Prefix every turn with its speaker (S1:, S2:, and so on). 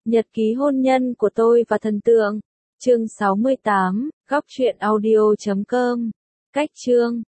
S1: Nhật ký hôn nhân của tôi và thần tượng. Chương 68, góc truyện audio.com. Cách chương